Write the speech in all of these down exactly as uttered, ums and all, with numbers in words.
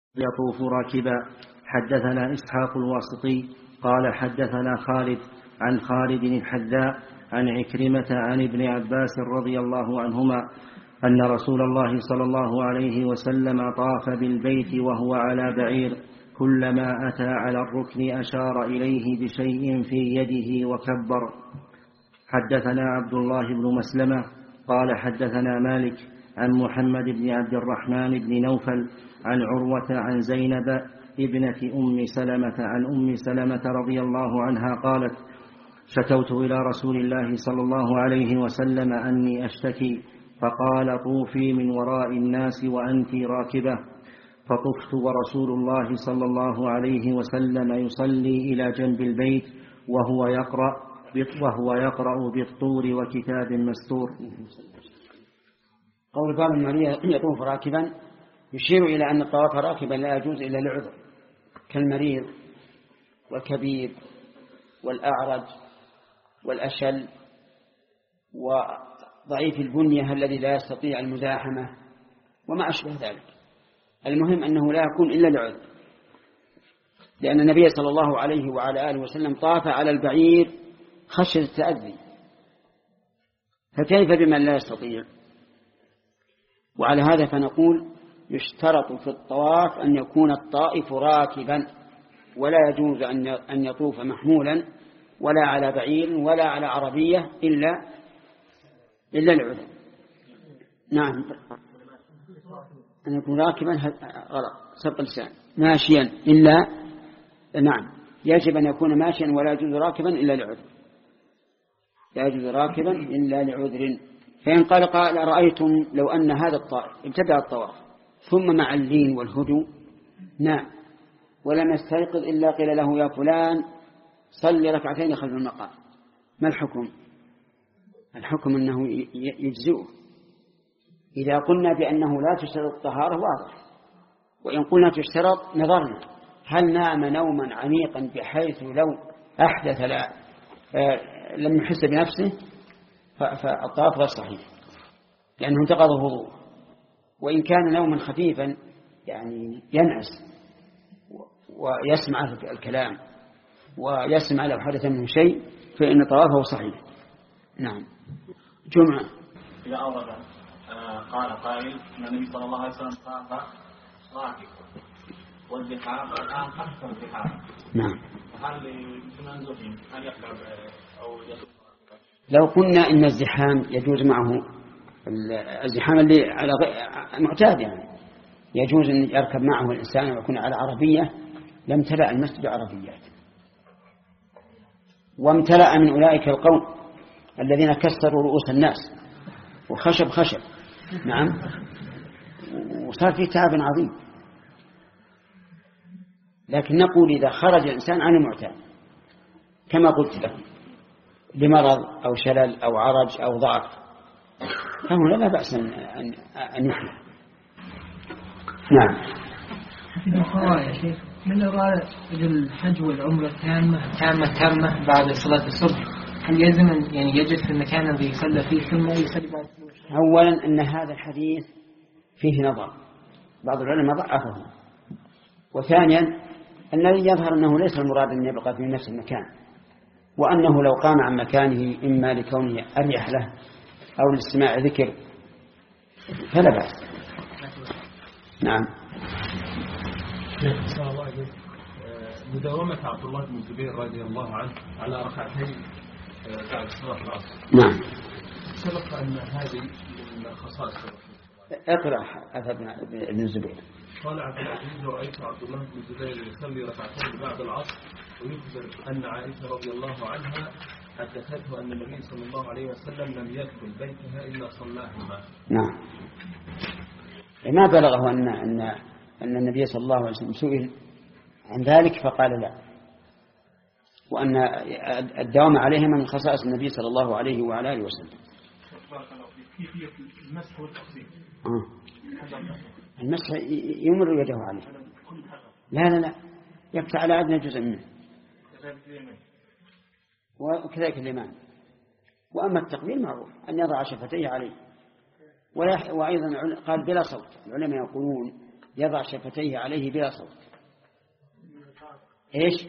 يطوف راكبا. حدثنا إسحاق الواسطي قال حدثنا خالد عن خالد الحذاء عن عكرمة عن ابن عباس رضي الله عنهما أن رسول الله صلى الله عليه وسلم طاف بالبيت وهو على بعير، كلما أتى على الركن أشار إليه بشيء في يده وكبر. حدثنا عبد الله بن مسلمة قال حدثنا مالك عن محمد بن عبد الرحمن بن نوفل عن عروة عن زينب ابنة أم سلمة عن أم سلمة رضي الله عنها قالت: شكوت إلى رسول الله صلى الله عليه وسلم أني أشتكي، فقال: طوفي من وراء الناس وأنت راكبة. فطفت ورسول الله صلى الله عليه وسلم يصلي إلى جنب البيت وهو يقرأ وهو يقرأ بالطور وكتاب مستور. قول بعض المريض يطوف راكبا يشير إلى أن الطواف راكبا لا يجوز إلا لعذر، كالمريض والكبير والأعرج والأشل وضعيف البنية الذي لا يستطيع المزاحمة وما أشبه ذلك. المهم أنه لا يكون إلا لعذر، لأن النبي صلى الله عليه وعلى آله وسلم طاف على البعير خشية التأذي، فكيف بمن لا يستطيع؟ وعلى هذا فنقول يشترط في الطواف أن يكون الطائف راكبا، ولا يجوز أن يطوف محمولا ولا على بعير ولا على عربية إلا إلا العذر. نعم، أن يكون راكبا غلط، سبق لسان. ماشيا إلا نعم يجب أن يكون ماشيا ولا يجوز راكبا إلا لعذر، لا يجوز راكبا إلا لعذر. فإن قال قال: رأيتم لو أن هذا الطائف ابتدأ الطواف ثم مع اللين والهدوء نام ولم يستيقظ إلا قيل له: يا فلان صل ركعتين خلف المقام، ما الحكم؟ الحكم أنه يجزئه. إذا قلنا بأنه لا تشترط الطهارة واضح، وإن قلنا تشترط نظرنا هل نام نوما عميقا بحيث لو أحدث لا لم يحس بنفسه فالطواف غير صحيح لأنه انتقض الوضوء. وإن كان نوما خفيفا يعني ينعس ويسمع الكلام ويسمع لو حدث منه شيء فإن طوافه صحيح. نعم. جمعة إذا أورد قال قائل أن النبي صلى الله عليه وسلم طاف راكب والزحام الآن أكثر الزحام. نعم. هل لمن زحم هل يقرب أو يطوف؟ لو قلنا إن الزحام يجوز معه الزحام اللي على معتاد، يعني يجوز أن يركب معه الإنسان ويكون على عربية، لم تلأ المسجد عربيات، وامتلأ من أولئك القوم الذين كسروا رؤوس الناس وخشب خشب. نعم، وصار فيه تعب عظيم. لكن نقول إذا خرج الإنسان عن المعتاد كما قلت لك لمرض أو شلل أو عرج أو ضعف فهنا لا بأس أن يحمل. نعم. في القراءة يا شيخ، من أراد الحج والعمرة تامة تامة تامة بعد صلاة الصبح، هل يلزم يعني يجلس في المكان الذي يصلى فيه ثم يصلي بعد؟ أولا أن هذا الحديث فيه نظر، بعض العلماء ضعفه. وثانيا الذي يظهر أنه ليس المراد أن يبقى في نفس المكان، وأنه لو قام عن مكانه إما لكونه أريح له أو لاستماع ذكر فلا بأس. نعم. مداومة عبد الله بن الزبير رضي الله عنه على ركعتين بعد صلاة العصر. نعم. سبق أن هذه من خصائص. اقرأ أثر ابن الزبير. قال عبد العزيز: رأيت عبد الله بن الزبير يصلي ركعتين بعد العصر، ويخبر أن عائشة رضي الله عنها حدثته أن النبي صلى الله عليه وسلم لم يدخل بيتها إلا صلاهما. نعم. ما بلغه أن أن أن النبي صلى الله عليه وسلم سئل عن ذلك فقال لا، وأن الدوام عليهما من خصائص النبي صلى الله عليه وعلى آله وسلم. المسح والتقسيم. آه. المسح يمر يده عليه. لا لا لا يفتح على أدنى جزء منه وكذلك اليمان. وأما التقبيل معروف أن يضع شفتيه عليه، وأيضا قال بلا صوت. العلماء يقولون يضع شفتيه عليه بلا صوت. إيش؟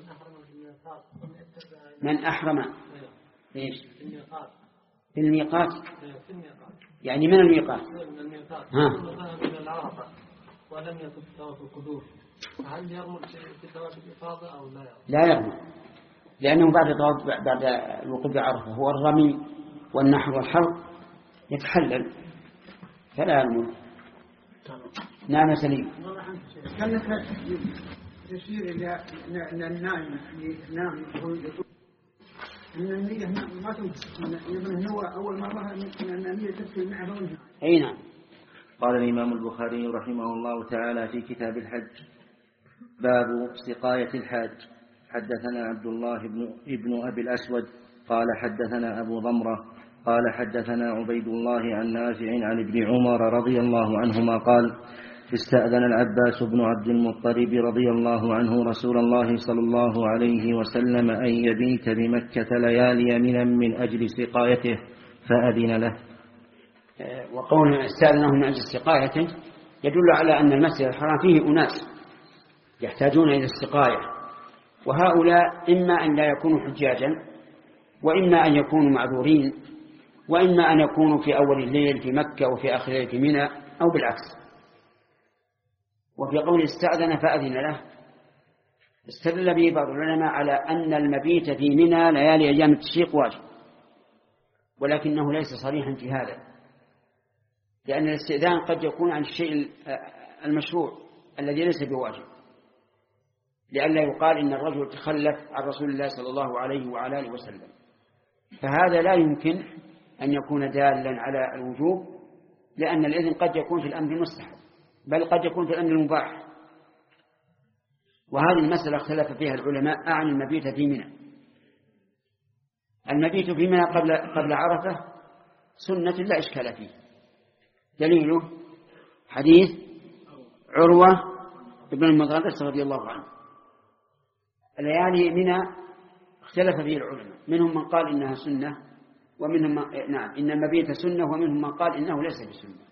من أحرم إيش؟ في الميقات، يعني من الميقات. ها. ولم يكن طواف القدوم، هل يرمل في طواف الإفاضة أو لا يرمل؟ لا يرمل، لأنه بعد طواف بعد الوقوف بعرفة هو الرمي والنحر والحلق يتحلل فلا يرمل. نعم سليم. كانت تشير إلى أن النائم ينام أن النية ما تنسى، هو أول مرة أن النية تدخل معه وانها. أي نعم. قال الإمام البخاري رحمه الله تعالى في كتاب الحج: باب سقاية الحاج. حدثنا عبد الله بن, ابن أبي الأسود قال حدثنا أبو ضمرة قال حدثنا عبيد الله عن نافع عن ابن عمر رضي الله عنهما قال: استأذن العباس بن عبد المطلب رضي الله عنه رسول الله صلى الله عليه وسلم أن يبيت بمكة ليالي منا من أجل سقايته فأذن له. وقوله استأذنه من أجل سقايته يدل على أن المسجد الحرام فيه أناس يحتاجون إلى السقاية، وهؤلاء إما أن لا يكونوا حجاجا، وإما أن يكونوا معذورين، وإما أن يكونوا في أول الليل في مكة وفي آخر الليل في منى، أو بالعكس. وفي قول استأذن فأذن له استدل به بعض العلماء على أن المبيت في منى ليالي أيام التشريق واجب، ولكنه ليس صريحا في هذا، لأن الاستئذان قد يكون عن الشيء المشروع الذي ليس بواجب، لئلا يقال إن الرجل تخلف عن رسول الله صلى الله عليه وعلى آله وسلم، فهذا لا يمكن أن يكون دالا على الوجوب، لأن الإذن قد يكون في الأمر المستحب، بل قد يكون في الأمر المباح. وهذه المسألة اختلف فيها العلماء عن المبيت في منى. المبيت في منى قبل قبل عرفة سنة لا إشكال فيه، دليله حديث عروة ابن المغرس رضي الله عنه. الليالي منى اختلف فيه العلماء، منهم من قال إنها سنة، ومنهم من... نعم إن المبيت سنة، ومنهم من قال إنه ليس بسنة.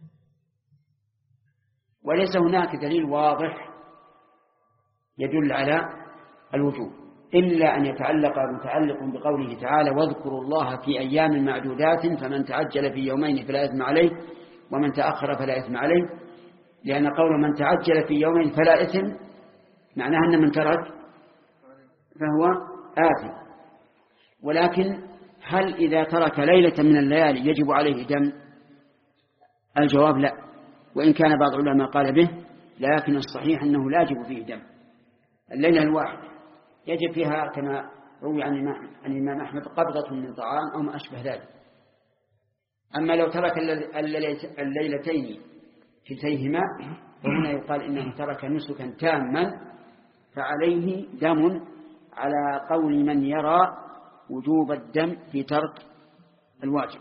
وليس هناك دليل واضح يدل على الوجوب، إلا أن يتعلق متعلق بقوله تعالى: واذكروا الله في أيام معدودات فمن تعجل في يومين فلا إثم عليه ومن تأخر فلا إثم عليه، لأن قول من تعجل في يومين فلا إثم معناه أن من ترك فهو آثم. ولكن هل إذا ترك ليلة من الليالي يجب عليه دم؟ الجواب لا، وإن كان بعض العلماء قال به، لكن الصحيح أنه لا يجب فيه دم. الليلة الواحدة يجب فيها كما روي عن الإمام أحمد قبضة من طعام أو ما أشبه ذلك. أما لو ترك الليلتين كلتيهما وهنا يقال إنه ترك نسكا تاما فعليه دم، على قول من يرى وجوب الدم في ترك الواجب.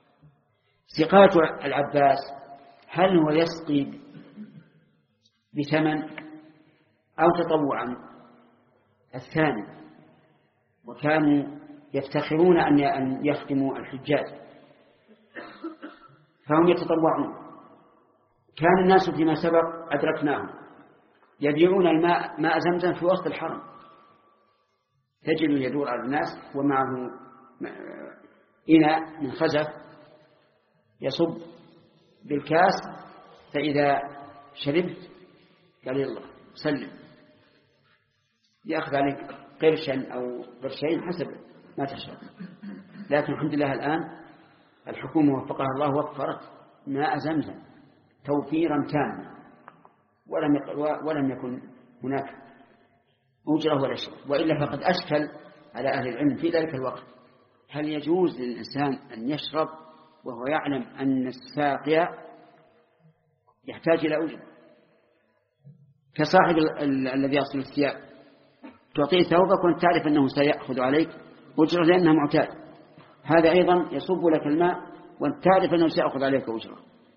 سقاية العباس هل هو يسقي بثمن أو تطوعا؟ الثاني، وكانوا يفتخرون أن يخدموا الحجاج فهم يتطوعون. كان الناس فيما سبق أدركناهم يبيعون الماء ماء زمزم في وسط الحرم، تجد يدور على الناس ومعه إناء من خزف يصب بالكاس، فإذا شربت قال يلا سلم، يأخذ عليك قرشا أو قرشين حسب ما تشرب. لكن الحمد لله الآن الحكومة وفقها الله وفرت ماء زمزم توفيرا تاما، ولم ولم يكن هناك أجرة ولا شيء، وإلا فقد أشكل على أهل العلم في ذلك الوقت هل يجوز للإنسان أن يشرب وهو يعلم أن الساقي يحتاج إلى أجرة، كصاحب الذي يغسل الثياب تعطيه ثوبك وأنت تعرف أنه سيأخذ عليك أجرة لأنه معتاد، هذا أيضا يصب لك الماء وأنت تعرف أنه سيأخذ عليك أجرة.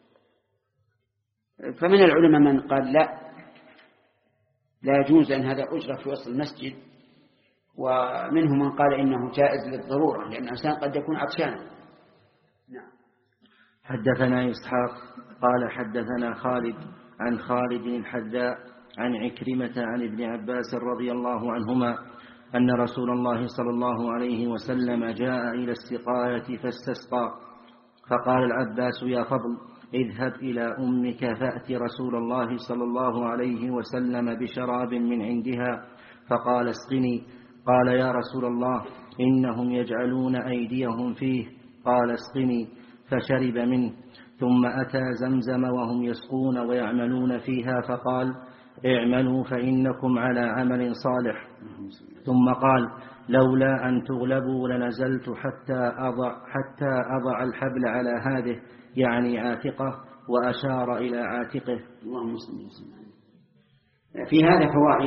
فمن العلماء من قال لا لا يجوز أن هذا أجرة في وسط المسجد، ومنهم من قال إنه جائز للضرورة لأن الإنسان قد يكون عطشانا. نعم. حدثنا إسحاق قال حدثنا خالد عن خالد الحذاء عن عكرمة عن ابن عباس رضي الله عنهما أن رسول الله صلى الله عليه وسلم جاء إلى السقاية فاستسقى، فقال العباس: يا فضل، اذهب إلى أمك فأت رسول الله صلى الله عليه وسلم بشراب من عندها، فقال: اسقني. قال: يا رسول الله، إنهم يجعلون أيديهم فيه. قال: اسقني. فشرب منه. ثم أتى زمزم وهم يسقون ويعملون فيها، فقال: اعملوا فإنكم على عمل صالح. ثم قال: لولا أن تغلبوا لنزلت حتى أضع, حتى أضع الحبل على هذه، يعني عاتقه، وأشار إلى عاتقه. اللهم صل وسلم. في هذا فوائد.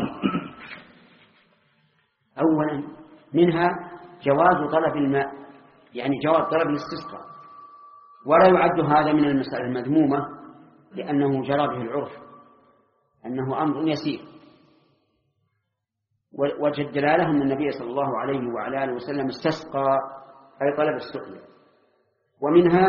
أولا منها جواز طلب الماء، يعني جواز طلب الاستسقاء، ولا يعد هذا من المسألة المذمومة لأنه جرى به العرف أنه أمر يسير. وجه الدلالة أن النبي صلى الله عليه وعلى آله وسلم استسقى، أي طلب السقيا. ومنها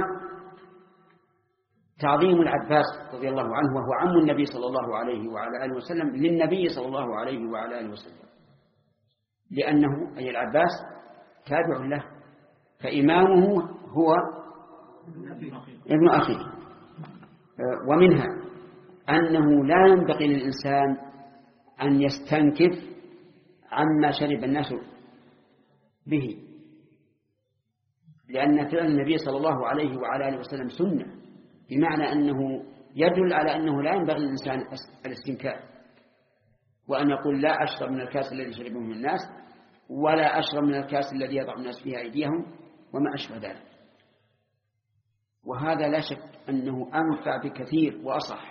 تعظيم العباس رضي الله عنه، وهو عم النبي صلى الله عليه وعلى آله وسلم للنبي صلى الله عليه وعلى آله وسلم، لأنه أي العباس تابع له، فإمامه هو ابن أخيه. ومنها أنه لا ينبغي للإنسان أن يستنكف عما شرب الناس به، لأن فعل النبي صلى الله عليه وعلى آله وسلم سنة، بمعنى أنه يدل على أنه لا ينبغي للإنسان الاستنكاف، وأن يقول لا أشرب من الكاس الذي شربه من الناس، ولا أشرب من الكاس الذي يضع الناس فيها أيديهم، وما أشبه ذلك. وهذا لا شك أنه أنفع بكثير وأصح،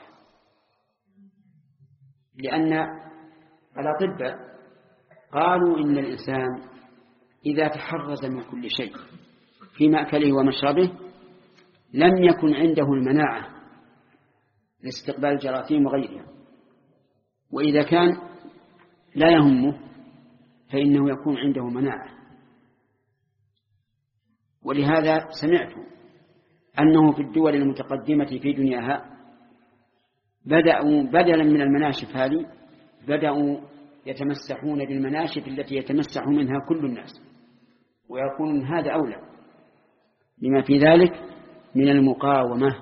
لأن الأطباء قالوا إن الإنسان إذا تحرز من كل شيء في مأكله ومشربه لم يكن عنده المناعة لاستقبال الجراثيم وغيرها، وإذا كان لا يهمه فإنه يكون عنده مناعة. ولهذا سمعت أنه في الدول المتقدمة في دنياها بدأوا بدلا من المناشف هذه بدأوا يتمسحون بالمناشف التي يتمسح منها كل الناس، ويكون هذا أولى لما في ذلك من المقاومة.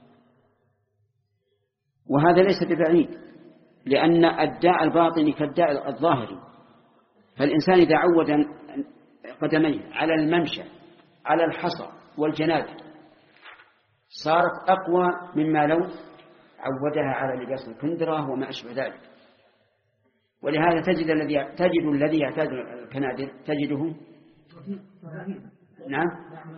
وهذا ليس ببعيد، لأن الداء الباطني كالداء الظاهري، فالإنسان إذا عود قدميه على الممشى على الحصى والجناد صارت أقوى مما لو عودها على لباس الكندرة وما أشبه ذلك. ولهذا تجد الذي تجد الذي يعتاد الكنادر تجده نعم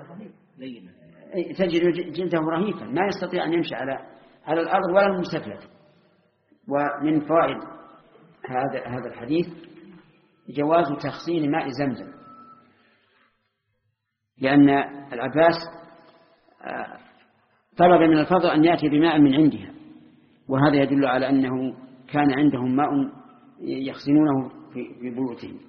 تجد جلده رهيفا، ما يستطيع أن يمشي على على الأرض ولا المستفلت. ومن فوائد هذا هذا الحديث جواز تخزين ماء زمزم، لأن العباس طلب من الفضل أن يأتي بماء من عندها، وهذا يدل على أنه كان عندهم ماء يخزنونه في بيوتهم.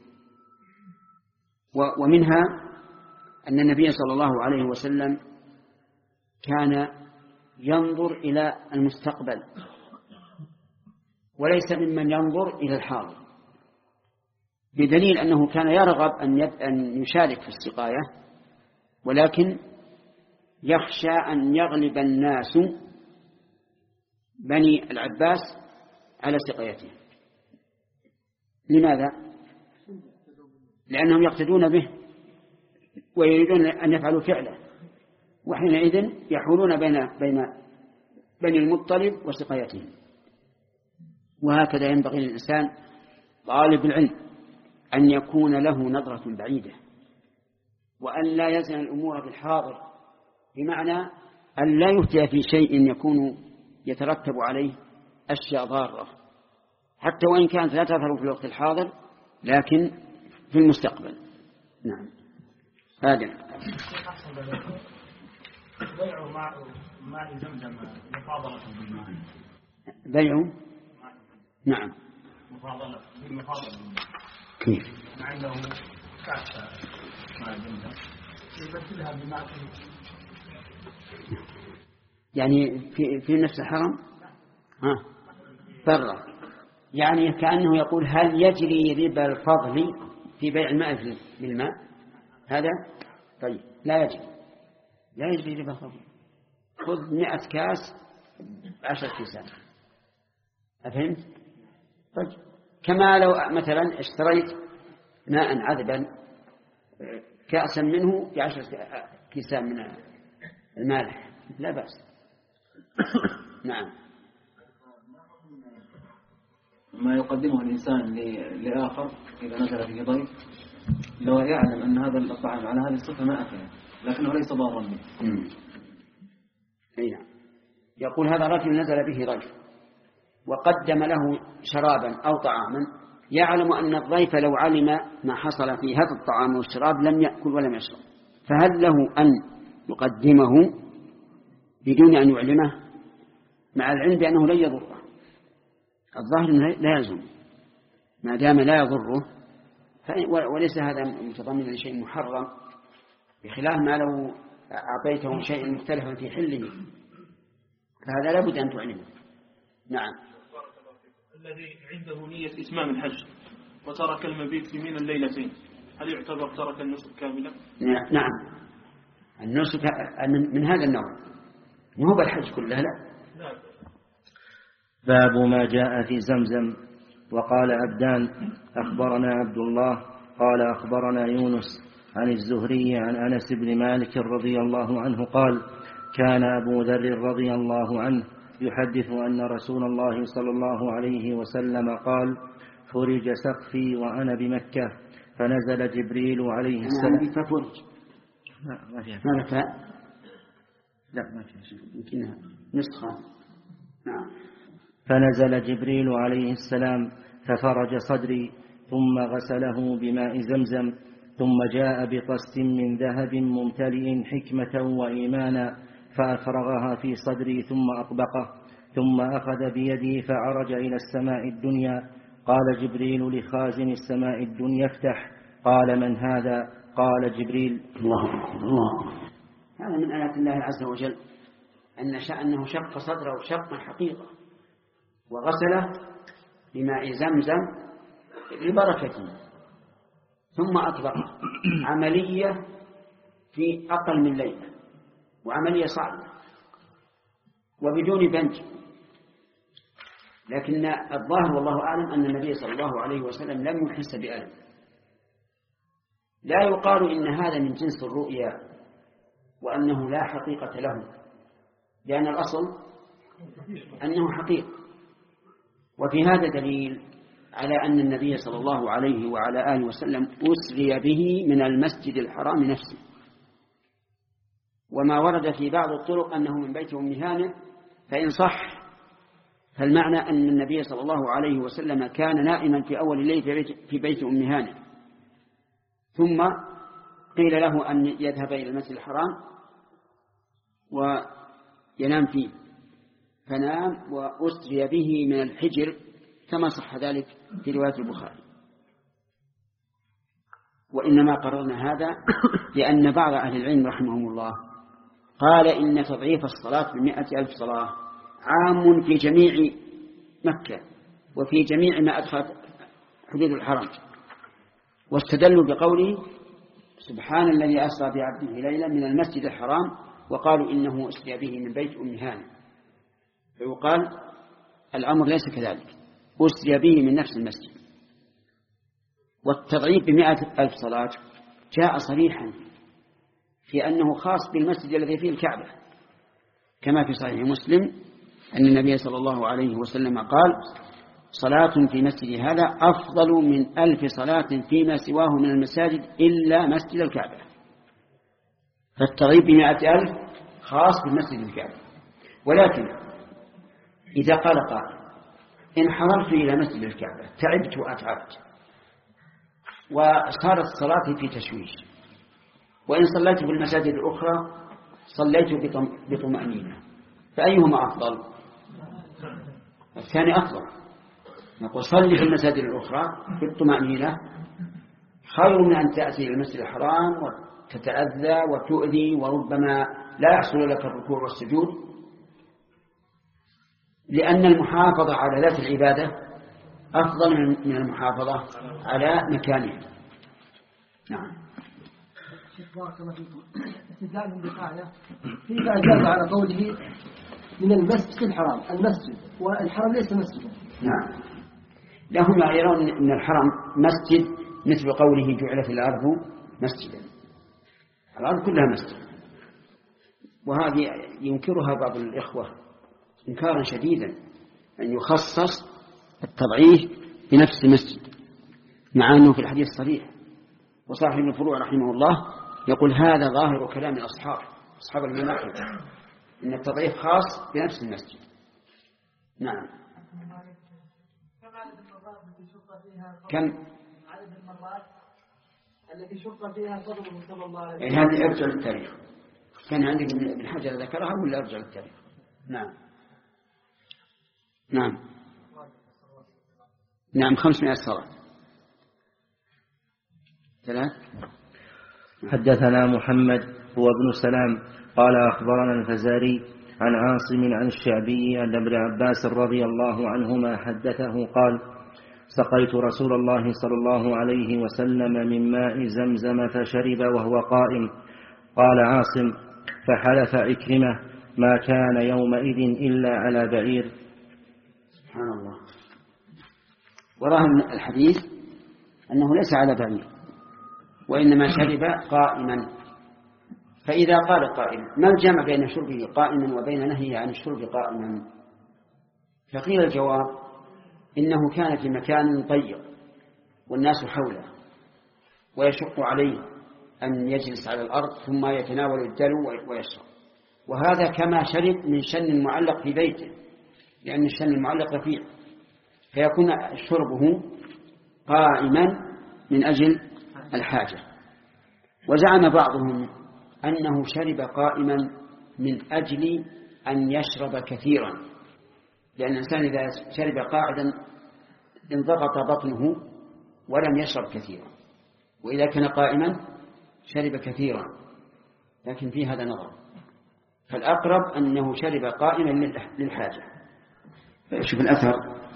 ومنها أن النبي صلى الله عليه وسلم كان ينظر إلى المستقبل وليس ممن ينظر إلى الحاضر، بدليل أنه كان يرغب أن يشارك في السقاية، ولكن يخشى أن يغلب الناس بني العباس على سقايته. لماذا؟ لأنهم يقتدون به ويريدون أن يفعلوا فعله، وحينئذ يحولون بين بين بني المطلب وسقايتهم. وهكذا ينبغي للإنسان طالب العلم أن يكون له نظرة بعيدة، وأن لا يزن الأمور بالحاضر، بمعنى أن لا يفتي في شيء يكون يترتب عليه أشياء ضارة، حتى وإن كانت لا تظهر في الوقت الحاضر لكن في المستقبل. نعم. هذا بيع ماء زمزم مفاضلة بالماء. بيع نعم مفاضلة بالمفاضلة كيف؟ مع أنه كاس ماء زمزم يبدلها بماء يعني في في نفس الحرم ها ضرة، يعني كأنه يقول هل يجري ربا الفضل في بيع الماء بالماء هذا؟ طيب لا يجري، لا يجري ربا الفضل. خذ مئة كاس عشر كيسان، أفهمت؟ طيب كما لو مثلا اشتريت ماء عذبا كأسا منه بعشر كيسان من المالح لا بأس. نعم. ما يقدمه الإنسان لآخر إذا نزل فيه ضيف لو يعلم أن هذا الطعام على هذه الصفة ما أكله لكنه ليس ضارا به. نعم. يقول هذا رجل نزل به ضيف وقدم له شرابا أو طعاما، يعلم أن الضيف لو علم ما حصل في هذا الطعام والشراب لم يأكل ولم يشرب، فهل له أن يقدمه بدون أن يعلمه مع العلم بأنه لن يضره؟ الظاهر لا يلزم ما دام لا يضره، وليس هذا متضمن لشيء محرم، بخلاف ما لو أعطيته شيء مختلفا في حله فهذا لا بد أن تعلمه. نعم. الذي عنده نية إتمام الحج وترك المبيت في ميناء الليلتين هل يعتبر ترك النسك كاملا؟ نعم، النسك من هذا النوع مو بالحج كله لا. باب ما جاء في زمزم. وقال عبدان أخبرنا عبد الله قال أخبرنا يونس عن الزهري عن أنس بن مالك رضي الله عنه قال كان أبو ذر رضي الله عنه يحدث أن رسول الله صلى الله عليه وسلم قال فرج سقفي وأنا بمكة فنزل جبريل عليه السلام. ففرج ما فيها فاء لا ما فيها شيء يمكنها نسخة. نعم. فنزل جبريل عليه السلام ففرج صدري ثم غسله بماء زمزم ثم جاء بقسط من ذهب ممتلئ حكمة وإيمانا فأفرغها في صدري ثم أطبقه ثم أخذ بيدي فعرج إلى السماء الدنيا. قال جبريل لخازن السماء الدنيا افتح. قال من هذا؟ قال جبريل. الله الله. هذا من آيات الله عز وجل أن شأنه شق صدره شقا حقيقة وغسله بماء زمزم لبركته ثم أطبق عملية في أقل من ليلة وعملية صعبة وبدون بنج، لكن الظاهر والله أعلم أن النبي صلى الله عليه وسلم لم يحس بألم. لا يقال إن هذا من جنس الرؤيا وأنه لا حقيقة له، لأن الأصل أنه حقيقة. وفي هذا دليل على أن النبي صلى الله عليه وعلى آله وسلم أسري به من المسجد الحرام نفسه، وما ورد في بعض الطرق أنه من بيت أم هانئ فإن صح فالمعنى أن النبي صلى الله عليه وسلم كان نائما في أول الليل في بيت أم هانئ ثم قيل له أن يذهب إلى المسجد الحرام وينام فيه فنام وأسري به من الحجر كما صح ذلك في رواية البخاري. وإنما قررنا هذا لأن بعض أهل العلم رحمهم الله قال إن تضعيف الصلاة بمئة ألف صلاة عام في جميع مكة وفي جميع ما أدخلت حدود الحرم، واستدلوا بقوله سبحان الذي أسرى بعبده ليلا من المسجد الحرام وقالوا إنه أسري به من بيت أم هانئ، فيقال الأمر ليس كذلك، أسري به من نفس المسجد. والتضعيف بمئة ألف صلاة جاء صريحا في أنه خاص بالمسجد الذي فيه الكعبة، كما في صحيح مسلم أن النبي صلى الله عليه وسلم قال صلاة في مسجد هذا أفضل من ألف صلاة فيما سواه من المساجد إلا مسجد الكعبة. فالتضعيف بمئة ألف خاص بالمسجد الكعبة. ولكن إذا قال قائل إن حضرت إلى مسجد الكعبة تعبت وأتعبت وصارت صلاتي في تشويش، وإن صليت في المساجد الأخرى صليت بطمأنينة، فأيهما أفضل؟ الثاني أفضل. نقول صلي في المساجد الأخرى بالطمأنينة خير من أن تأتي إلى المسجد الحرام وتتأذى وتؤذي وربما لا يحصل لك الركوع والسجود. لأن المحافظة على ذات العبادة أفضل من المحافظة على مكانها. نعم. بارك الله فيكم. استدلال بالآية فيما أجاب على قوله من المسجد الحرام، المسجد والحرم ليس مسجدا. نعم. لهم يرون من الحرم مسجد مثل قوله جعلت الأرض مسجدا، الأرض كلها مسجد، وهذه ينكرها بعض الإخوة إنكارا شديدا، أن يخصص التضعيف بنفس المسجد، مع أنه في الحديث الصريح. وصاحب الفروع رحمه الله يقول هذا ظاهر كلام الأصحاب أصحاب المناقب، إن التضعيف خاص بنفس المسجد. نعم. كم عدد المرات التي شق فيها صدره صلى الله عليه وسلم؟ هذه ارجع للتاريخ، كان عندك ابن حجر ذكرها ولا ارجع للتاريخ؟ نعم. نعم نعم خمسمائة صلاة. ثلاث. حدثنا محمد هو ابن سلام قال أخبرنا الفزاري عن عاصم عن الشعبي أن ابن عباس رضي الله عنهما حدثه قال سقيت رسول الله صلى الله عليه وسلم من ماء زمزم فشرب وهو قائم. قال عاصم فحلف عكرمة ما كان يومئذ إلا على بعير. سبحان الله. وراه الحديث أنه ليس على بعير، وإنما شرب قائما. فإذا قال قائم ما الجمع بين شربه قائما وبين نهيه عن الشرب قائما؟ فقيل الجواب إنه كان في مكان ضيق والناس حوله ويشق عليه أن يجلس على الأرض ثم يتناول الدلو ويشرب، وهذا كما شرب من شن معلق في بيته، لأن الشن المعلق رفيع، فيكون شربه قائما من أجل الحاجة. وزعم بعضهم أنه شرب قائما من أجل أن يشرب كثيرا، لأن الإنسان إذا شرب قاعدا انضغط بطنه ولم يشرب كثيرا، وإذا كان قائما شرب كثيرا، لكن في هذا نظر، فالأقرب أنه شرب قائما للحاجة. شوف الأثر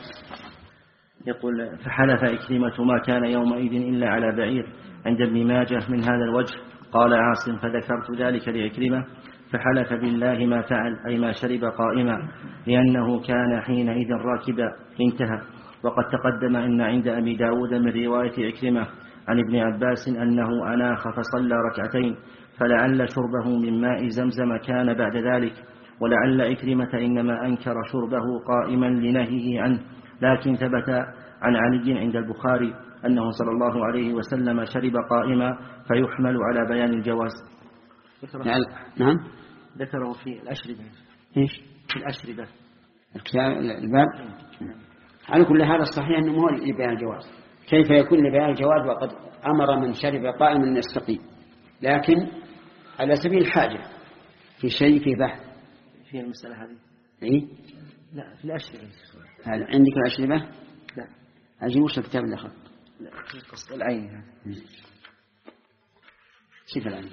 يقول فحلف عكرمة ما كان يومئذ إلا على بعير عند ابن ماجه من هذا الوجه. قال عاصم فذكرت ذلك لعكرمة فحلف بالله ما فعل، أي ما شرب قائما، لأنه كان حينئذ راكبا. انتهى. وقد تقدم أن عند أبي داود من رواية عكرمة عن ابن عباس أنه أناخ فصلى ركعتين، فلعل شربه من ماء زمزم كان بعد ذلك، ولعل عكرمة إنما أنكر شربه قائما لنهيه عنه، لكن ثبت عن علي عند البخاري أنه صلى الله عليه وسلم شرب قائما، فيحمل على بيان الجواز. نعم ذكره في الأشربة. إيش؟ في الأشربة الباب. على كل هذا الصحيح أنه هو لبيان الجواز. كيف يكون لبيان الجواز وقد أمر من شرب قائما أن يستقيم؟ لكن على سبيل الحاجة في شيء في بحث في المسألة هذه. إيه؟ لا في الأشربة. هل عندك الأشربة؟ لا. أجي وش الكتاب اللي أخذ؟ لا في قصة العين هذا. شوف العين.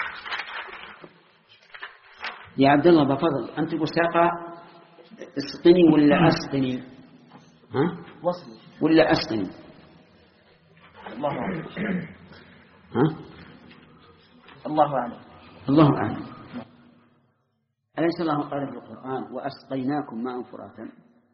يا عبد الله بفضل أنت تقول ساقة اسقني ولا أسقني؟ ها؟ وصل ولا أسقني؟ الله أعلم. ها؟ الله أعلم. الله أعلم. أليس الله قال في القرآن وأسقيناكم ماء فراتا،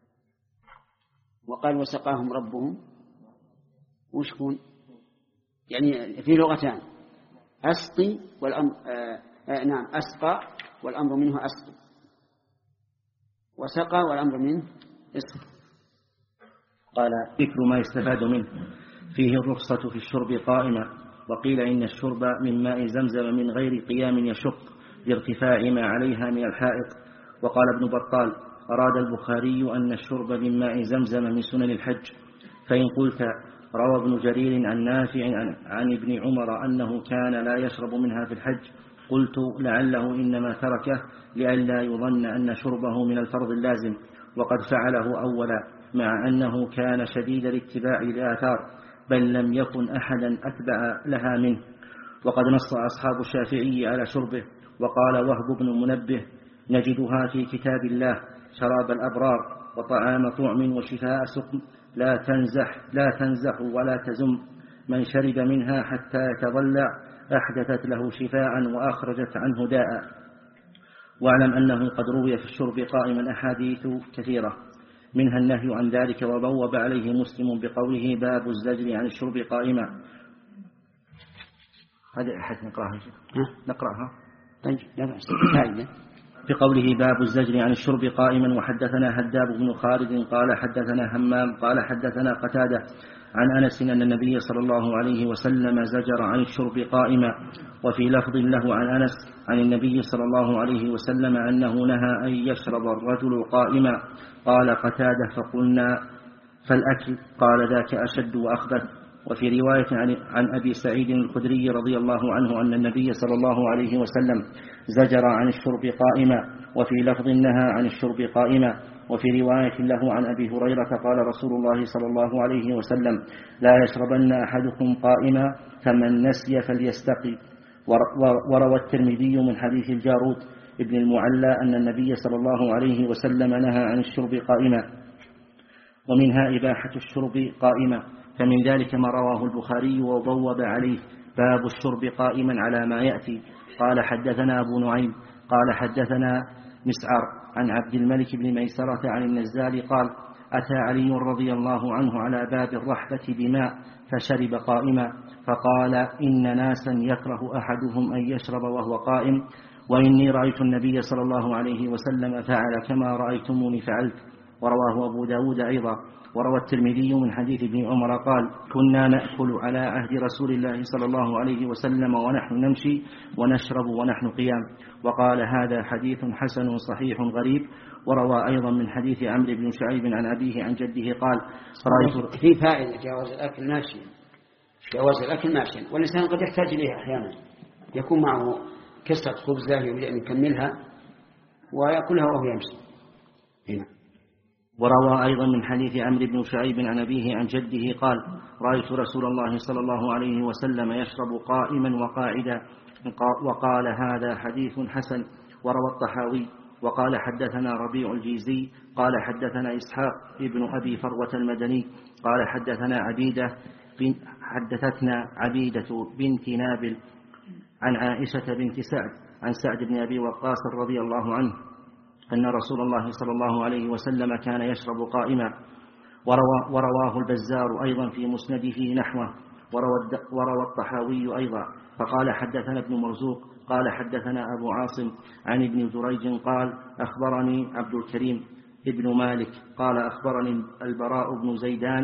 وقال وسقاهم ربهم وشكون؟ يعني في لغتان، أسقي والأمر آه آه نعم أسقى والأمر منه أسقي، وسقى والأمر منه اسقي. قال ذكر ما يستفاد منه فيه الرخصة في الشرب قائما، وقيل إن الشرب من ماء زمزم من غير قيام يشق لارتفاع ما عليها من الحائط. وقال ابن بطال أراد البخاري أن الشرب من ماء زمزم من سنن الحج. فإن قلت روى ابن جرير عن نافع عن ابن عمر أنه كان لا يشرب منها في الحج، قلت لعله إنما تركه لئلا يظن أن شربه من الفرض اللازم، وقد فعله أولا، مع أنه كان شديد الاتباع لآثار، بل لم يكن أحدا أتبع لها منه. وقد نص أصحاب الشافعي على شربه. وقال وهب بن منبه نجدها في كتاب الله شراب الأبرار، وطعام طعم وشفاء سقم لا تنزح لا تنزح ولا تزم، من شرب منها حتى يتضلع أحدثت له شفاء وأخرجت عنه داء. واعلم أنه قد روي في الشرب قائما أحاديث كثيرة منها النهي عن ذلك، وبوب عليه مسلم بقوله باب الزجر عن الشرب قائما. هذه أحد نقرأها نقرأها طيب لا بأس. بقوله باب الزجر عن الشرب قائما. وحدثنا هداب بن خالد قال حدثنا همام قال حدثنا قتادة عن أنس أن النبي صلى الله عليه وسلم زجر عن الشرب قائما. وفي لفظ له عن أنس عن النبي صلى الله عليه وسلم أنه نهى أن يشرب الرجل قائما. قال قتادة فقلنا فالأكل؟ قال ذاك أشد وأخبث. وفي رواية عن, عن أبي سعيد الخدري رضي الله عنه أن النبي صلى الله عليه وسلم زجر عن الشرب قائما. وفي لفظ نهى عن الشرب قائما. وفي رواية له عن أبي هريرة قال رسول الله صلى الله عليه وسلم لا يشربن أحدكم قائما فمن نسي فليستقي. وروى الترمذي من حديث الجارود ابن المعلى أن النبي صلى الله عليه وسلم نهى عن الشرب قائما، ومنها إباحة الشرب قائما. فمن ذلك ما رواه البخاري وبوب عليه باب الشرب قائما على ما يأتي. قال حدثنا أبو نعيم قال حدثنا مسعر عن عبد الملك بن ميسرة عن النزال قال أتى علي رضي الله عنه على باب الرحبة بماء فشرب قائما، فقال إن ناسا يكره أحدهم أن يشرب وهو قائم، وإني رأيت النبي صلى الله عليه وسلم فعل كما رأيتموني فعلت. ورواه أبو داود أيضا. وروى الترمذي من حديث ابن عمر قال كنا نأكل على عهد رسول الله صلى الله عليه وسلم ونحن نمشي ونشرب ونحن قيام. وقال هذا حديث حسن صحيح غريب. وروى أيضا من حديث عمرو بن شعيب عن أبيه عن جده قال رأيت في فائدة جواز الأكل ماشيا، جواز الأكل ماشيا، والإنسان قد يحتاج إليه أحيانا، يكون معه كسرة خبزة يريد أن يكملها ويأكلها وهو يمشي. هنا. وروى أيضا من حديث عمرو بن شعيب عن أبيه عن جده قال رأيت رسول الله صلى الله عليه وسلم يشرب قائما وقاعدا، وقال هذا حديث حسن. وروى الطحاوي وقال حدثنا ربيع الجيزي قال حدثنا إسحاق ابن أبي فروة المدني قال حدثنا عبيدة حدثتنا عبيدة بنت نابل عن عائشة بنت سعد عن سعد بن أبي وقاص رضي الله عنه أن رسول الله صلى الله عليه وسلم كان يشرب قائما. وروى ورواه البزار أيضا في مسنده نحوه. وروى, وروى الطحاوي أيضا. فقال حدثنا ابن مرزوق قال حدثنا أبو عاصم عن ابن جريج قال أخبرني عبد الكريم ابن مالك قال أخبرني البراء بن زيدان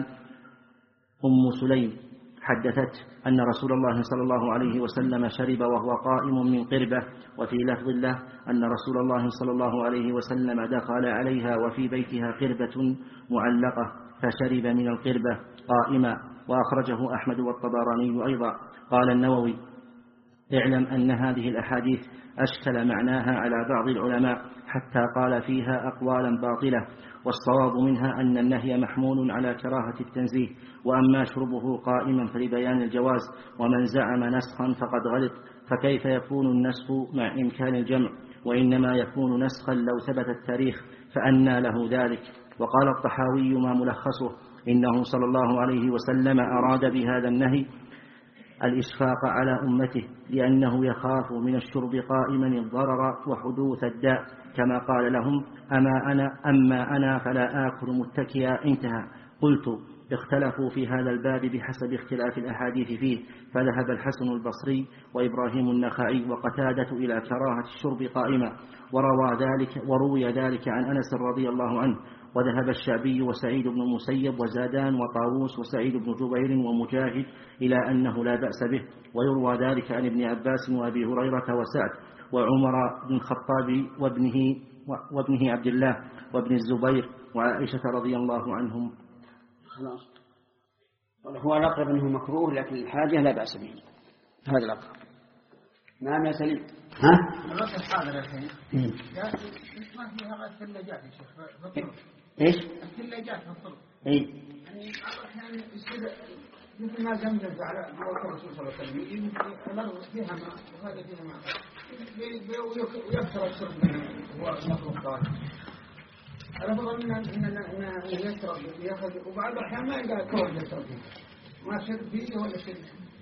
أم سليم حدثت أن رسول الله صلى الله عليه وسلم شرب وهو قائم من قربة. وفي لفظ له أن رسول الله صلى الله عليه وسلم دخل عليها وفي بيتها قربة معلقة فشرب من القربة قائما. وأخرجه أحمد والطبراني أيضا. قال النووي اعلم أن هذه الأحاديث أشكل معناها على بعض العلماء حتى قال فيها أقوالا باطلة، والصواب منها أن النهي محمول على كراهة التنزيه، وأما شربه قائما فلبيان الجواز، ومن زعم نسخا فقد غلط، فكيف يكون النسخ مع إمكان الجمع، وإنما يكون نسخا لو ثبت التاريخ فأنى له ذلك. وقال الطحاوي ما ملخصه إنه صلى الله عليه وسلم أراد بهذا النهي الإشفاق على أمته، لأنه يخاف من الشرب قائما الضرر وحدوث الداء، كما قال لهم أما أنا, أما أنا فلا آكل متكئا انتهى. قلت اختلفوا في هذا الباب بحسب اختلاف الأحاديث فيه، فذهب الحسن البصري وإبراهيم النخعي وقتادة إلى كراهة الشرب قائما، وروى ذلك وروي ذلك عن أنس رضي الله عنه. وذهب الشعبي وسعيد بن المسيب وزادان وطاووس وسعيد بن جبير ومجاهد إلى أنه لا بأس به، ويروى ذلك عن ابن عباس وأبي هريرة وسعد وعمر بن الخطاب وابنه, وابنه عبد الله وابن الزبير وعائشة رضي الله عنهم. خلاص هو الأقرب أنه مكروه، لكن الحاجة لا بأس به، هذا الأقرب. نعم يا سليم. ها؟ الوقت الحاضر الحين ما فيها الثلاجات يا شيخ؟ ايش؟ الثلاجات في الطرق. اي. يعني أحيانا يصير مثل ما جمد على الرسول صلى الله عليه وسلم، يجي الأرض فيها ماء وهذا فيها ماء، ويكثر الشرب هو المطلوب. على فرض ان ان ان يشرب ياخذ وبعض الاحيان ما يلقى كور يشرب فيه ما شرب فيه ولا شرب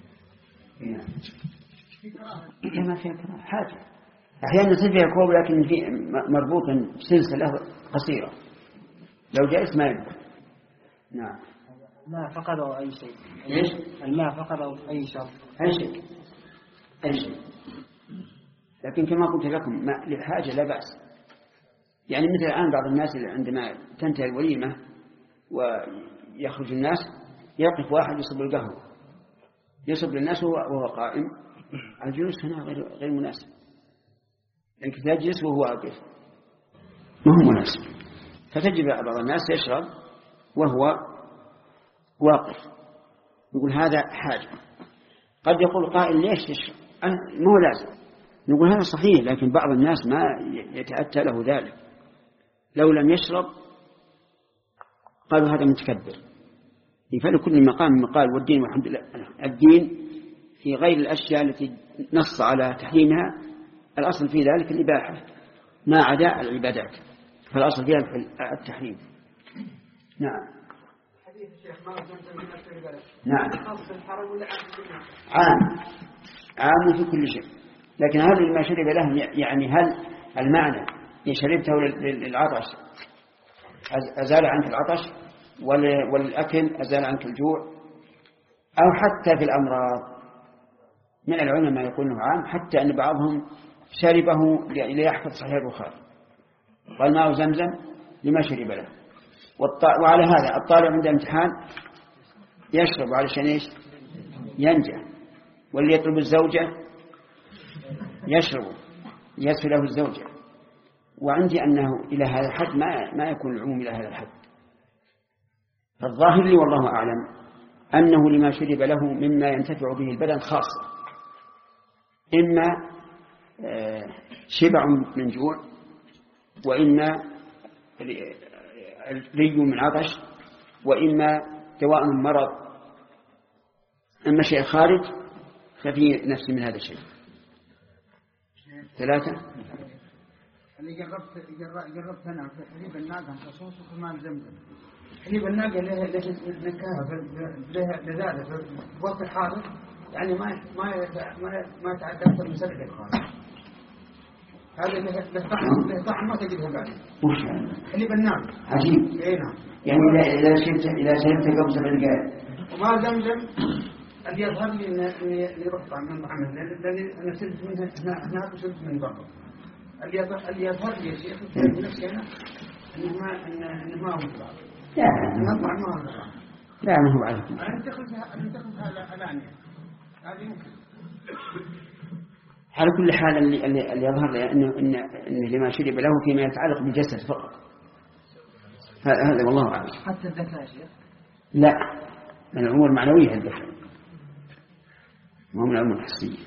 فيه ما فيها كراهة حاجة أحيانا تصير فيها كوب لكن في مربوط بسلسلة قصيرة لو جائز ما يبقى. نعم. الماء فقط أو أي شيء. إيش؟ الماء فقط أو أي شرب. أي شيء. أي شيء. لكن كما قلت لكم ما للحاجة لا بأس. يعني مثل الآن بعض الناس عندما تنتهي الوليمة ويخرج الناس يقف واحد يصب القهوة يصب للناس وهو قائم. الجلوس هنا غير غير مناسب. لأنك تجلس وهو واقف ما هو مناسب. فتجد بعض الناس يشرب وهو واقف يقول هذا حاجة. قد يقول قائل ليش تشرب ما هو لازم. نقول هذا صحيح لكن بعض الناس ما يتأتى له ذلك. لو لم يشرب قالوا هذا متكبر. فلكل مقام مقال والدين والحمد لله. الدين في غير الأشياء التي نص على تحريمها الأصل في ذلك الإباحة ما عدا العبادات فالأصل فيها التحريم. نعم. حديث الشيخ ما زمزم من البلد. نعم. خاص الحرم ولا عام عام في كل شيء. لكن هل ما شرب له يعني هل المعنى إن شربته للعطش أزال عنك العطش والأكل أزال عنك الجوع أو حتى في الأمراض. من العلماء يقول انه عام حتى أن بعضهم شربه ليحفظ صحيح البخاري قال ماء زمزم لما شرب له. وعلى هذا الطالب عند امتحان يشرب علشان ايش ينجح. واللي يطلب الزوجة يشرب يسفي له الزوجة. وعندي أنه إلى هذا الحد ما ما يكون العموم إلى هذا الحد. فالظاهر لي والله أعلم أنه لما شرب له مما ينتفع به البدن خاصة إما شبع من جوع وإما ري من عطش وإما دواء من مرض. أما شيء خارج ففي نفس من هذا الشيء. ثلاثة اللي جربت جربت أنا في حليب الناقة خصوصا في ماء زمزم. حليب الناقة له له نكهة له لذاذة في وقت الحار يعني ما ما ما ما تعدى أكثر من سبع دقائق. هذا له طعم له طعم ما تجده بعد. حليب الناقة عجيب. إيه نعم. يعني إذا إذا شربت إذا شربت قبل سبع دقائق. وماء زمزم اللي يظهر لي إني إني رحت طعم طعمه لأن أنا شربت منه هنا هناك وشربت من برا. اللي اللي يظهر لي شيء في نفسي أنا إنه ما إنه ما هو طعم. لا ما طعم ما هو طعم. لا ما هو على. أنا انتخذها أنا انتخذها الآن. هذه ممكن. على كل حال اللي اللي يظهر لي إنه إن إن لما شرب له فيما يتعلق بالجسد فقط. هذا والله أعلم. حتى الذكاء شيء. لا من الأمور المعنوية الذكاء ما من الأمور الحسية.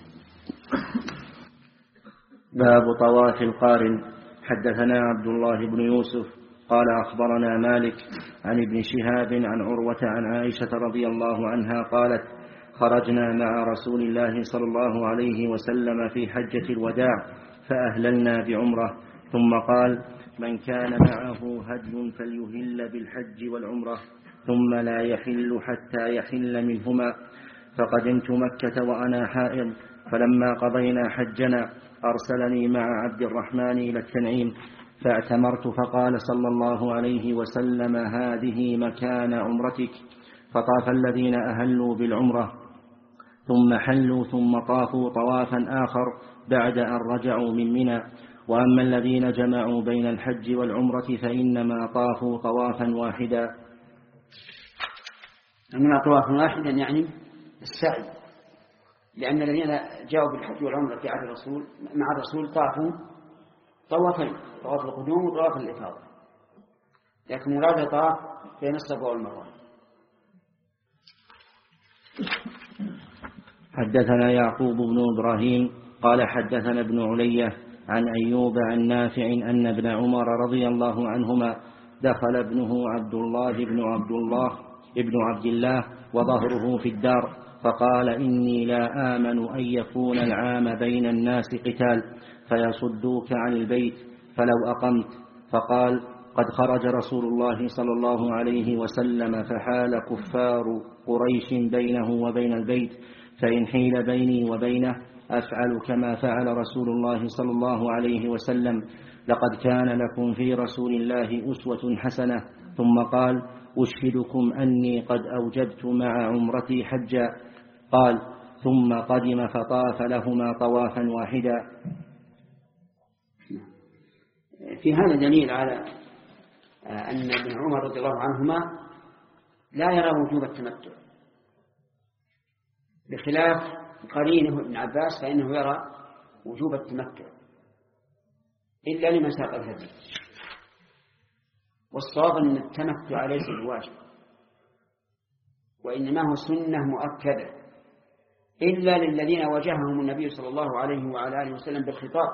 باب طواف القارن. حدثنا عبد الله بن يوسف قال أخبرنا مالك عن ابن شهاب عن عروة عن عائشة رضي الله عنها قالت خرجنا مع رسول الله صلى الله عليه وسلم في حجة الوداع فأهللنا بعمرة ثم قال من كان معه هدي فليهل بالحج والعمرة ثم لا يحل حتى يحل منهما. فقدمت مكة وأنا حائض فلما قضينا حجنا أرسلني مع عبد الرحمن إلى التنعيم فاعتمرت فقال صلى الله عليه وسلم هذه مكان عمرتك. فطاف الذين أهلوا بالعمرة ثم حلوا ثم طافوا طوافا آخر بعد أن رجعوا من منى. وأما الذين جمعوا بين الحج والعمرة فإنما طافوا طوافا واحدا. أما طوافا واحدا يعني السعي لأن الذين جاءوا بالحج والعمرة في عهد الرسول مع الرسول طافوا طوافين طواف القدوم وطواف الإفاضة لكن مراد طاف بين الصفا والمروة. حدثنا يعقوب بن إبراهيم قال حدثنا ابن علية عن أيوب عن نافع أن ابن عمر رضي الله عنهما دخل ابنه عبد الله بن عبد الله ابن عبد الله وظهره في الدار فقال إني لا آمن أن يكون العام بين الناس قتال فيصدوك عن البيت فلو أقمت. فقال قد خرج رسول الله صلى الله عليه وسلم فحال كفار قريش بينه وبين البيت، فإن حيل بيني وبينه أفعل كما فعل رسول الله صلى الله عليه وسلم، لقد كان لكم في رسول الله أسوة حسنة. ثم قال: أشهدكم أني قد أوجبت مع عمرتي حجا. قال: ثم قدم فطاف لهما طوافا واحدا. في هذا دليل على أن ابن عمر رضي الله عنهما لا يرى وجوب التمتع، بخلاف قرينه ابن عباس فإنه يرى وجوب التمتع إلا لمن ساق الهدي. والصواب أن التمتع ليس بواجب، وإنما هو سنة مؤكدة، إلا للذين واجههم النبي صلى الله عليه وعلى آله وسلم بالخطاب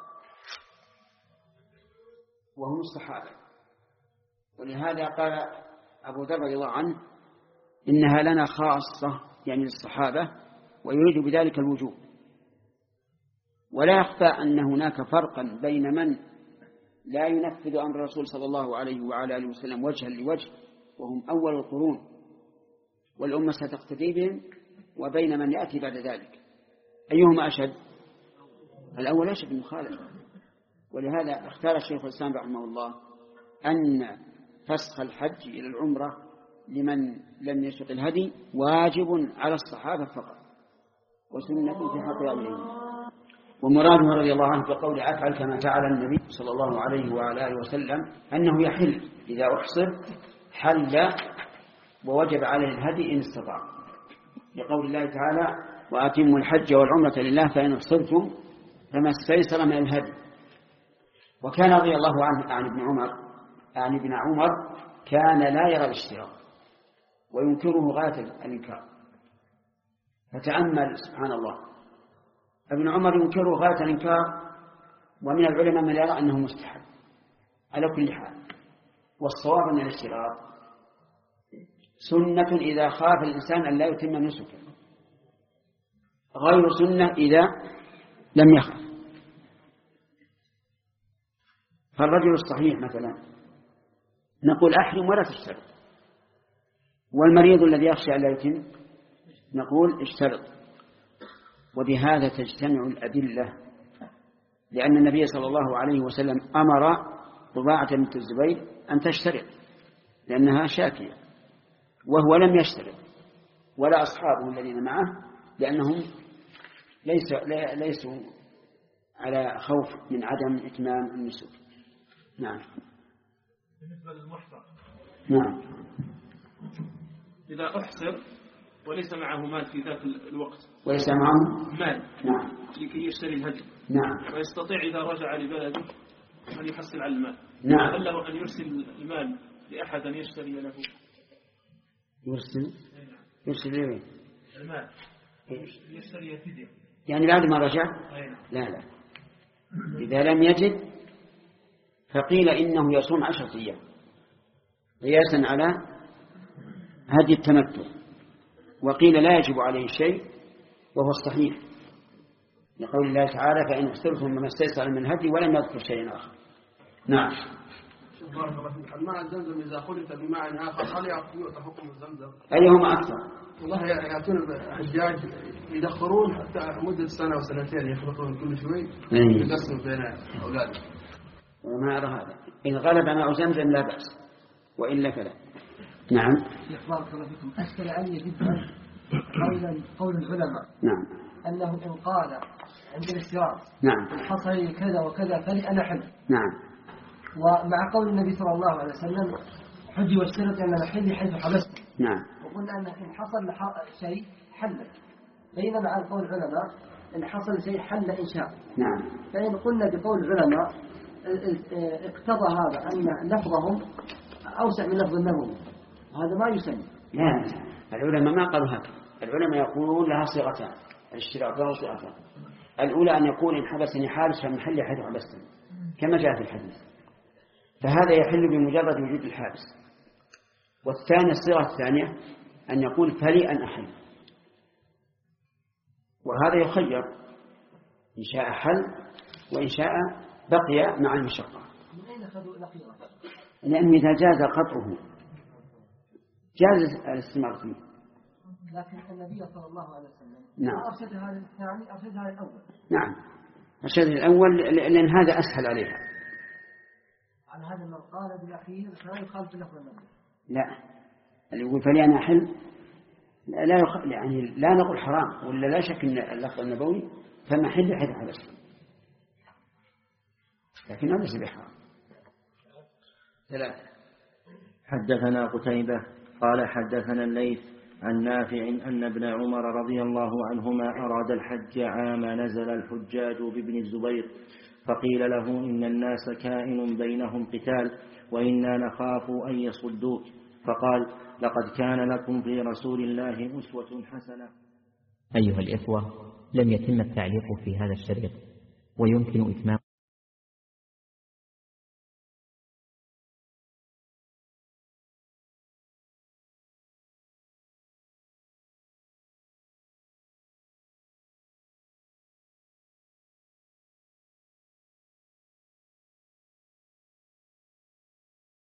وهم الصحابة. ولهذا قال أبو ذر رضي الله عنه: إنها لنا خاصة، يعني للصحابة، ويريد بذلك الوجوب. ولا يخفى أن هناك فرقا بين من لا ينفذ أمر الرسول صلى الله عليه وعلى آله وسلم وجها لوجه وهم أول القرون والأمة ستقتدي بهم، وبين من يأتي بعد ذلك. أيهما أشد؟ الأول أشد المخالفة. ولهذا اختار الشيخ الإسلام رحمه الله أن فسخ الحج إلى العمرة لمن لم يسق الهدي واجب على الصحابة فقط، وسنة في حق غيرهم. ومراده رضي الله عنه بقول أفعل كما فعل النبي صلى الله عليه وعلى آله وسلم أنه يحل إذا أحصر حل ووجب عليه الهدي إن استطاع، لقول الله تعالى: وأتموا الحج والعمرة لله فإن أحصرتم فما استيسر من الهدي. وكان رضي الله عنه عن ابن عمر عن ابن عمر كان لا يرى الاشتراط وينكره غاية الإنكار. فتأمل سبحان الله، ابن عمر ينكره غاية الإنكار، ومن العلماء من يرى أنه مستحب على كل حال. والصواب أن الاشتراط سنة إذا خاف الإنسان أن لا يتم نسكه، غير سنة إذا لم يخاف. فالرجل الصحيح مثلا نقول أحرم ولا تشترط، والمريض الذي يخشى أن لا يتم نقول اشترط. وبهذا تجتمع الأدلة، لأن النبي صلى الله عليه وسلم أمر رباعة بنت الزبير أن تشترط لأنها شاكية، وهو لم يشترط، ولا أصحابه الذين معه، لأنهم ليسوا ليسوا على خوف من عدم إتمام النسك. نعم. بالنسبة للمحصر، نعم، إذا أحصر وليس معه مال في ذات الوقت، وليس معه مال نعم لكي يشتري الهدي، نعم، ويستطيع إذا رجع لبلده أن يحصل على المال، نعم، هل له أن يرسل المال لأحد أن يشتري له؟ يرسل يرسل إيه؟ المال يشتري فدية، يعني بعد ما رجع؟ لا لا، إذا لم يجد فقيل إنه يصوم عشرة أيام قياسا على هدي التمتع، وقيل لا يجب عليه شيء، وهو الصحيح لقول الله تعالى: فإن احصرتم فما استيسر من الهدي، ولم يذكر شيء آخر. نعم. الماء الزمزم إذا خلط بماء آخر هل يعطي حكم الزمزم؟ أيهما أكثر؟ والله يأتون الحجاج يدخرون حتى مدة سنة وسنتين، يخلطون كل شوي يقسم بين أولادهم. وما أرى هذا، إن غلب ماء زمزم لا بأس، وإلا فلا. نعم. بارك الله فيكم. أسئلة عالية جدا قول قول العلماء نعم أنه إن قال عند الاشتراط نعم إن حصل لي كذا وكذا فلي أنا حل. نعم. ومع قول النبي صلى الله عليه وسلم: حجي واشترط أن حلي حيث حبست. نعم. وقلنا أن إن حصل شيء حل، بينما مع قول العلماء إن حصل شيء حل إن شاء. نعم. فإن قلنا بقول العلماء اقتضى هذا أن لفظهم أوسع من لفظ النبوي، هذا ما يسمى. لا، العلماء ما قالوا هكذا. العلماء يقولون لها صيغتان، الاشتراط له صيغتان. الأولى أن يقول: إن حبسني حارس فمحل حيث حبستني، كما جاء في الحديث، فهذا يحل بمجرد وجود الحابس. والثانية الصيغة الثانية أن يقول: فلي أن أحل، وهذا يخير، إن شاء حل وإن شاء بقي مع المشقة. من أين أخذوا الأخيرة؟ لأنه إذا جاز قطعه جاز الاستمرار فيه. لكن النبي صلى الله عليه وسلم نعم أرشد هذا الثاني أرشد هذا الأول. نعم أرشد الأول لأن هذا أسهل عليها. على هذا من قال بالأخير فلا يخالف لفظ النبي. لا اللي يقول فلأنا أحل لا يخ... يعني لا نقول حرام ولا لا شك أن اللفظ النبوي فمحل حيث حدث لكن هذا ليس بحرام. ثلاثة. حدثنا قتيبة قال حدثنا الليث عن نافع أن ابن عمر رضي الله عنهما أراد الحج عام نزل الحجاج بابن الزبير فقيل له إن الناس كائن بينهم قتال وإنا نخاف أن يصدوك فقال لقد كان لكم في رسول الله أسوة حسنة. أيها الإخوة، لم يتم التعليق في هذا الشريط ويمكن إتمام